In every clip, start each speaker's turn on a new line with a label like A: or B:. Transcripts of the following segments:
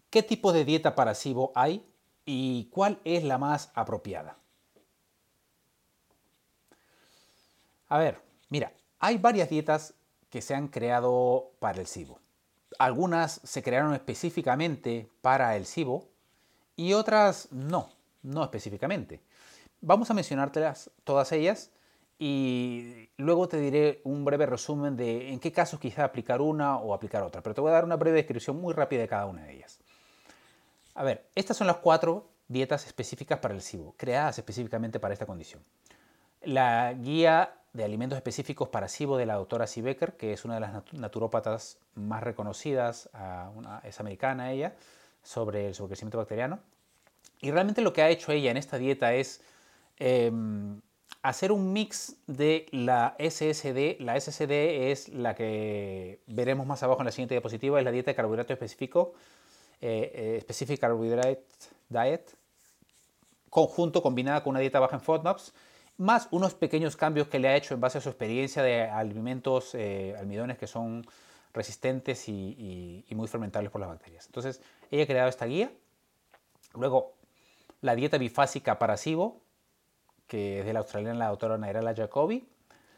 A: ¿Qué tipo de dieta para SIBO hay y cuál es la más apropiada? A ver, mira, hay varias dietas que se han creado para el SIBO. Algunas se crearon específicamente para el SIBO y otras no específicamente. Vamos a mencionártelas todas ellas y luego te diré un breve resumen de en qué casos quizá aplicar una o aplicar otra, pero te voy a dar una breve descripción muy rápida de cada una de ellas. A ver, estas son las 4 dietas específicas para el SIBO, creadas específicamente para esta condición. La guía de alimentos específicos para SIBO de la doctora Siebecker, que es una de las naturópatas más reconocidas, es americana ella, sobre el sobrecrecimiento bacteriano. Y realmente lo que ha hecho ella en esta dieta es eh, hacer un mix de la SSD. La SSD es la que veremos más abajo en la siguiente diapositiva, es la dieta de carbohidrato específico, Specific Carbohydrate Diet, conjunto combinada con una dieta baja en FODMAPs, más unos pequeños cambios que le ha hecho en base a su experiencia de alimentos, almidones que son resistentes y muy fermentables por las bacterias. Entonces, ella ha creado esta guía. Luego, la dieta bifásica para SIBO, que es de la australiana la doctora Nairala Jacobi,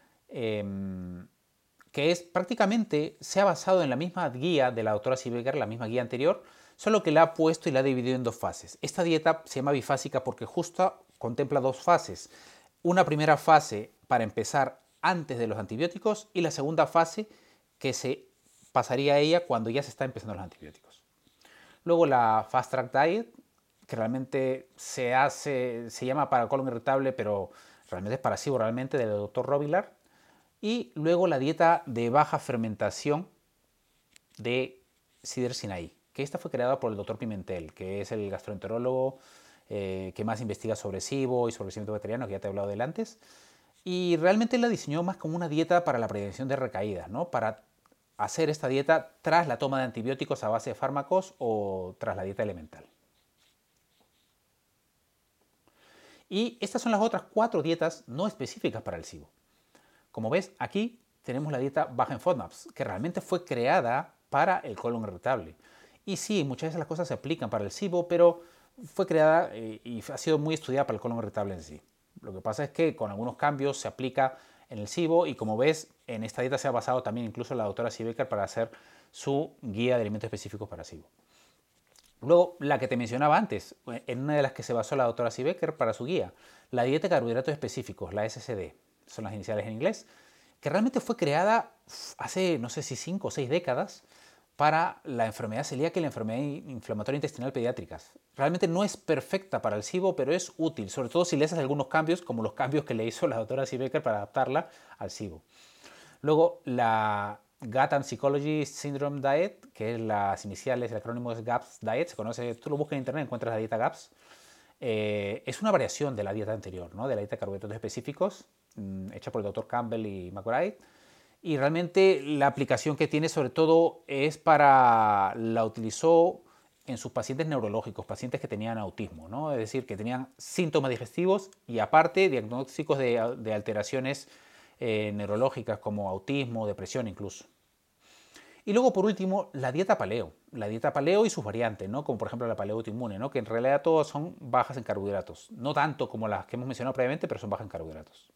A: que es prácticamente, se ha basado en la misma guía de la doctora Siebecker, la misma guía anterior, solo que la ha puesto y la ha dividido en 2 fases. Esta dieta se llama bifásica porque justo contempla 2 fases. Una primera fase para empezar antes de los antibióticos y la segunda fase que se pasaría a ella cuando ya se está empezando los antibióticos. Luego la Fast Track Diet, que realmente se llama para colon irritable, pero realmente es para SIBO realmente, del doctor Robilar. Y luego la dieta de baja fermentación de Sider Sinai, que esta fue creada por el doctor Pimentel, que es el gastroenterólogo que más investiga sobre SIBO y sobre el crecimiento bacteriano, que ya te he hablado de él antes. Y realmente la diseñó más como una dieta para la prevención de recaídas, ¿no? Para hacer esta dieta tras la toma de antibióticos a base de fármacos o tras la dieta elemental. Y estas son las otras 4 dietas no específicas para el SIBO. Como ves, aquí tenemos la dieta baja en FODMAPs, que realmente fue creada para el colon irritable. Y sí, muchas veces las cosas se aplican para el SIBO, pero fue creada y ha sido muy estudiada para el colon irritable en sí. Lo que pasa es que con algunos cambios se aplica en el SIBO y como ves, en esta dieta se ha basado también incluso la doctora Siebecker para hacer su guía de alimentos específicos para SIBO. Luego, la que te mencionaba antes, en una de las que se basó la doctora Siebecker para su guía, la dieta de carbohidratos específicos, la SSD, son las iniciales en inglés, que realmente fue creada hace, no sé si 5 o 6 décadas, para la enfermedad celíaca y la enfermedad inflamatoria intestinal pediátricas. Realmente no es perfecta para el SIBO, pero es útil, sobre todo si le haces algunos cambios, como los cambios que le hizo la doctora Siebecker para adaptarla al SIBO. Luego, la Gut and Psychology Syndrome Diet, que es las iniciales, el acrónimo es GAPS Diet, se conoce, tú lo buscas en internet, encuentras la dieta GAPS. Es una variación de la dieta anterior, ¿no? De la dieta de carbohidratos específicos, hecha por el doctor Campbell y McBride. Y realmente la aplicación que tiene sobre todo es para, la utilizó en sus pacientes neurológicos, pacientes que tenían autismo, ¿no? Es decir, que tenían síntomas digestivos y aparte diagnósticos de alteraciones neurológicas como autismo, depresión incluso. Y luego, por último, la dieta paleo y sus variantes, ¿no? Como por ejemplo la paleo autoinmune, ¿no? Que en realidad todas son bajas en carbohidratos. No tanto como las que hemos mencionado previamente, pero son bajas en carbohidratos.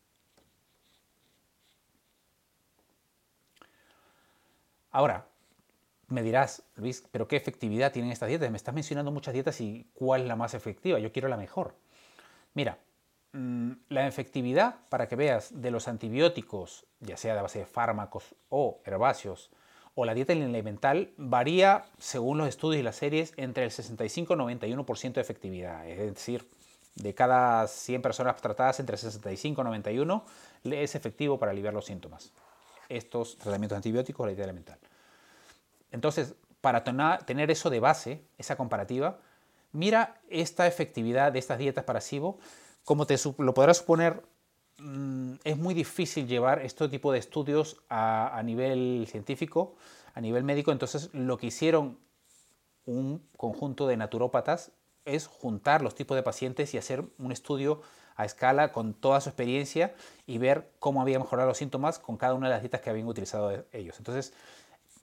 A: Ahora, me dirás, Luis, ¿pero qué efectividad tienen estas dietas? Me estás mencionando muchas dietas y ¿cuál es la más efectiva? Yo quiero la mejor. Mira, la efectividad, para que veas, de los antibióticos, ya sea de base de fármacos o herbáceos, o la dieta elemental, varía, según los estudios y las series, entre el 65 y 91% de efectividad. Es decir, de cada 100 personas tratadas, entre 65 y 91 es efectivo para aliviar los síntomas. Estos tratamientos antibióticos o la dieta elemental. Entonces, para tener eso de base, esa comparativa, mira esta efectividad de estas dietas para SIBO. Como te lo podrás suponer, es muy difícil llevar este tipo de estudios a nivel científico, a nivel médico. Entonces, lo que hicieron un conjunto de naturópatas es juntar los tipos de pacientes y hacer un estudio a escala con toda su experiencia y ver cómo había mejorado los síntomas con cada una de las dietas que habían utilizado ellos. Entonces,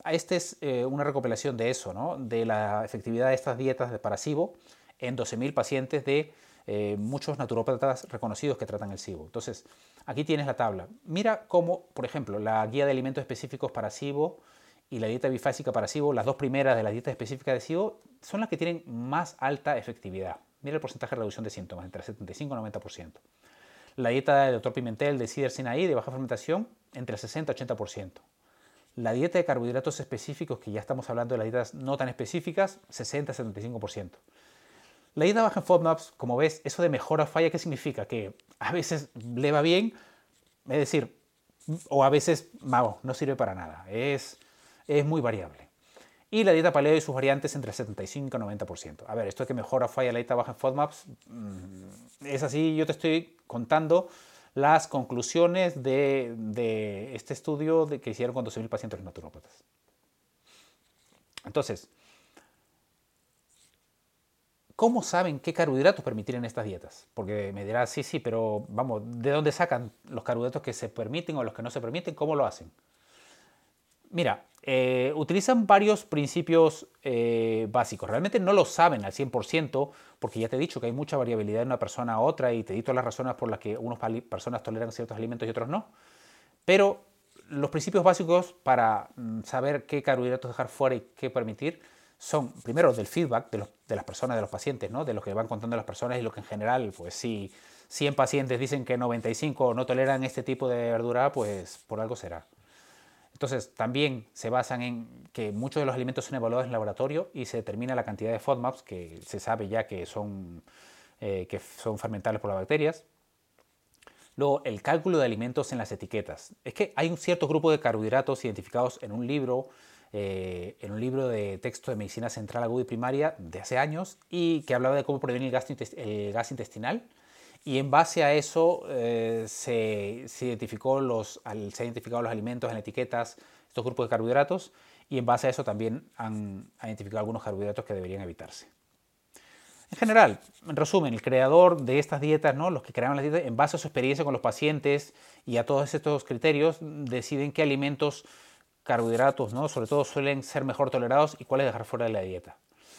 A: Esta es una recopilación de eso, ¿no? De la efectividad de estas dietas para SIBO en 12.000 pacientes de muchos naturópatas reconocidos que tratan el SIBO. Entonces, aquí tienes la tabla. Mira cómo, por ejemplo, la guía de alimentos específicos para SIBO y la dieta bifásica para SIBO, las dos primeras de la dieta específica de SIBO, son las que tienen más alta efectividad. Mira el porcentaje de reducción de síntomas, entre 75 y 90%. La dieta del Dr. Pimentel de Cider Sinaí de baja fermentación, entre 60 y 80%. La dieta de carbohidratos específicos, que ya estamos hablando de las dietas no tan específicas, 60-75%. La dieta baja en FODMAPs, como ves, eso de mejora o falla, ¿qué significa? Que a veces le va bien, es decir, o a veces no sirve para nada. Es muy variable. Y la dieta paleo y sus variantes entre 75 y 90%. A ver, esto de que mejora o falla la dieta baja en FODMAPs, es así, yo te estoy contando las conclusiones de este estudio que hicieron con 12.000 pacientes naturópatas. Entonces, ¿cómo saben qué carbohidratos permitir en estas dietas? Porque me dirás, sí, pero vamos, ¿de dónde sacan los carbohidratos que se permiten o los que no se permiten? ¿Cómo lo hacen? Mira, utilizan varios principios básicos. Realmente no lo saben al 100% porque ya te he dicho que hay mucha variabilidad de una persona a otra y te he dicho las razones por las que unas personas toleran ciertos alimentos y otros no. Pero los principios básicos para saber qué carbohidratos dejar fuera y qué permitir son, primero, del feedback de las personas, de los pacientes, ¿no? De lo que van contando las personas y lo que en general, pues si 100 pacientes dicen que 95 no toleran este tipo de verdura, pues por algo será. Entonces, también se basan en que muchos de los alimentos son evaluados en laboratorio y se determina la cantidad de FODMAPs que se sabe ya que son fermentables por las bacterias. Luego, el cálculo de alimentos en las etiquetas. Es que hay un cierto grupo de carbohidratos identificados en un libro de texto de medicina central aguda y primaria de hace años y que hablaba de cómo prevenir el gas intestinal. Y en base a eso se han identificado los alimentos en etiquetas, estos grupos de carbohidratos, y en base a eso también han identificado algunos carbohidratos que deberían evitarse. En general, en resumen, el creador de estas dietas, ¿no? Los que crearon las dietas, en base a su experiencia con los pacientes y a todos estos criterios, deciden qué alimentos, carbohidratos, ¿no? Sobre todo suelen ser mejor tolerados y cuáles dejar fuera de la dieta.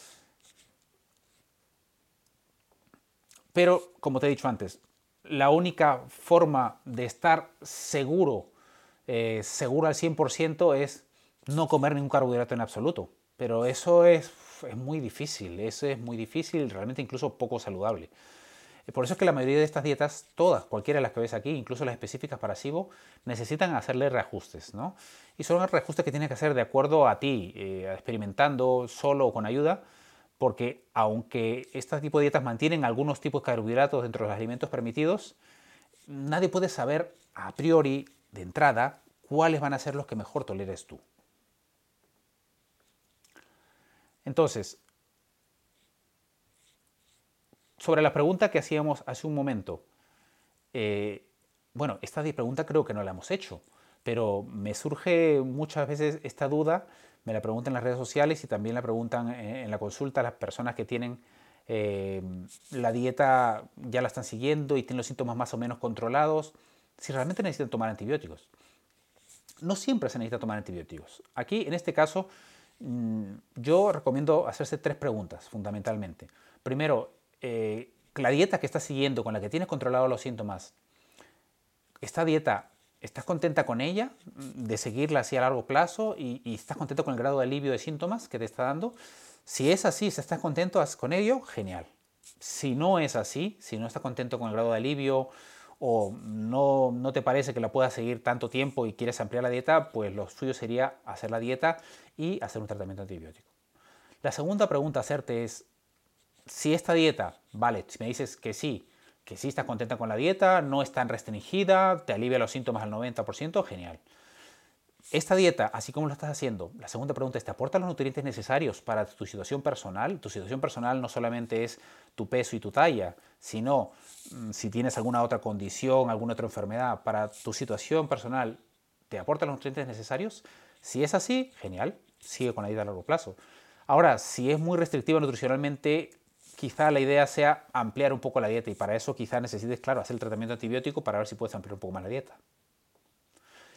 A: Pero, como te he dicho antes, la única forma de estar seguro al 100% es no comer ningún carbohidrato en absoluto. Pero eso es muy difícil, realmente incluso poco saludable. Por eso es que la mayoría de estas dietas, todas, cualquiera de las que ves aquí, incluso las específicas para SIBO, necesitan hacerle reajustes, ¿no? Y son reajustes que tienes que hacer de acuerdo a ti, experimentando, solo o con ayuda, porque aunque este tipo de dietas mantienen algunos tipos de carbohidratos dentro de los alimentos permitidos, nadie puede saber a priori, de entrada, cuáles van a ser los que mejor toleres tú. Entonces, sobre la pregunta que hacíamos hace un momento, bueno, esta pregunta creo que no la hemos hecho, pero me surge muchas veces esta duda, me la preguntan en las redes sociales y también la preguntan en la consulta las personas que tienen la dieta, ya la están siguiendo y tienen los síntomas más o menos controlados, si realmente necesitan tomar antibióticos. No siempre se necesita tomar antibióticos. Aquí, en este caso, yo recomiendo hacerse 3 preguntas, fundamentalmente. Primero, la dieta que estás siguiendo, con la que tienes controlados los síntomas, ¿esta dieta estás contenta con ella, de seguirla así a largo plazo y estás contento con el grado de alivio de síntomas que te está dando? Si es así, si estás contento con ello, genial. Si no es así, si no estás contento con el grado de alivio o no te parece que la puedas seguir tanto tiempo y quieres ampliar la dieta, pues lo suyo sería hacer la dieta y hacer un tratamiento antibiótico. La segunda pregunta a hacerte es, si esta dieta, vale, si me dices que sí estás contenta con la dieta, no es tan restringida, te alivia los síntomas al 90%, genial. Esta dieta, así como lo estás haciendo, la segunda pregunta es, ¿te aporta los nutrientes necesarios para tu situación personal? Tu situación personal no solamente es tu peso y tu talla, sino si tienes alguna otra condición, alguna otra enfermedad, para tu situación personal, ¿te aporta los nutrientes necesarios? Si es así, genial, sigue con la dieta a largo plazo. Ahora, si es muy restrictiva nutricionalmente, quizá la idea sea ampliar un poco la dieta y para eso quizá necesites, claro, hacer el tratamiento antibiótico para ver si puedes ampliar un poco más la dieta.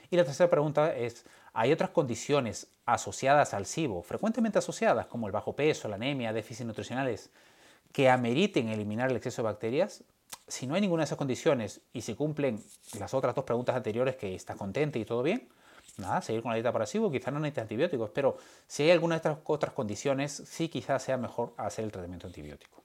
A: Y la tercera pregunta es, ¿hay otras condiciones asociadas al SIBO, frecuentemente asociadas, como el bajo peso, la anemia, déficits nutricionales, que ameriten eliminar el exceso de bacterias? Si no hay ninguna de esas condiciones y se cumplen las otras dos preguntas anteriores, que estás contente y todo bien, nada, seguir con la dieta para SIBO, quizás no necesites antibióticos, pero si hay alguna de estas otras condiciones, sí quizás sea mejor hacer el tratamiento antibiótico.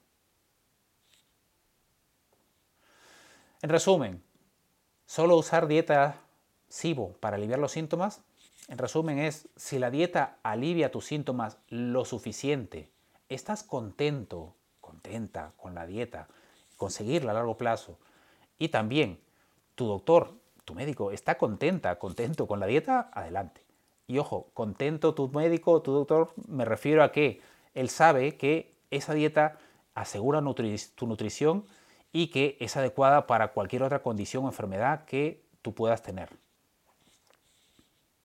A: En resumen, solo usar dieta SIBO para aliviar los síntomas, en resumen es, si la dieta alivia tus síntomas lo suficiente, estás contento, contenta con la dieta, conseguirla a largo plazo, y también tu doctor, tu médico, está contento con la dieta, adelante. Y ojo, contento tu médico, tu doctor, me refiero a que él sabe que esa dieta asegura tu nutrición y que es adecuada para cualquier otra condición o enfermedad que tú puedas tener.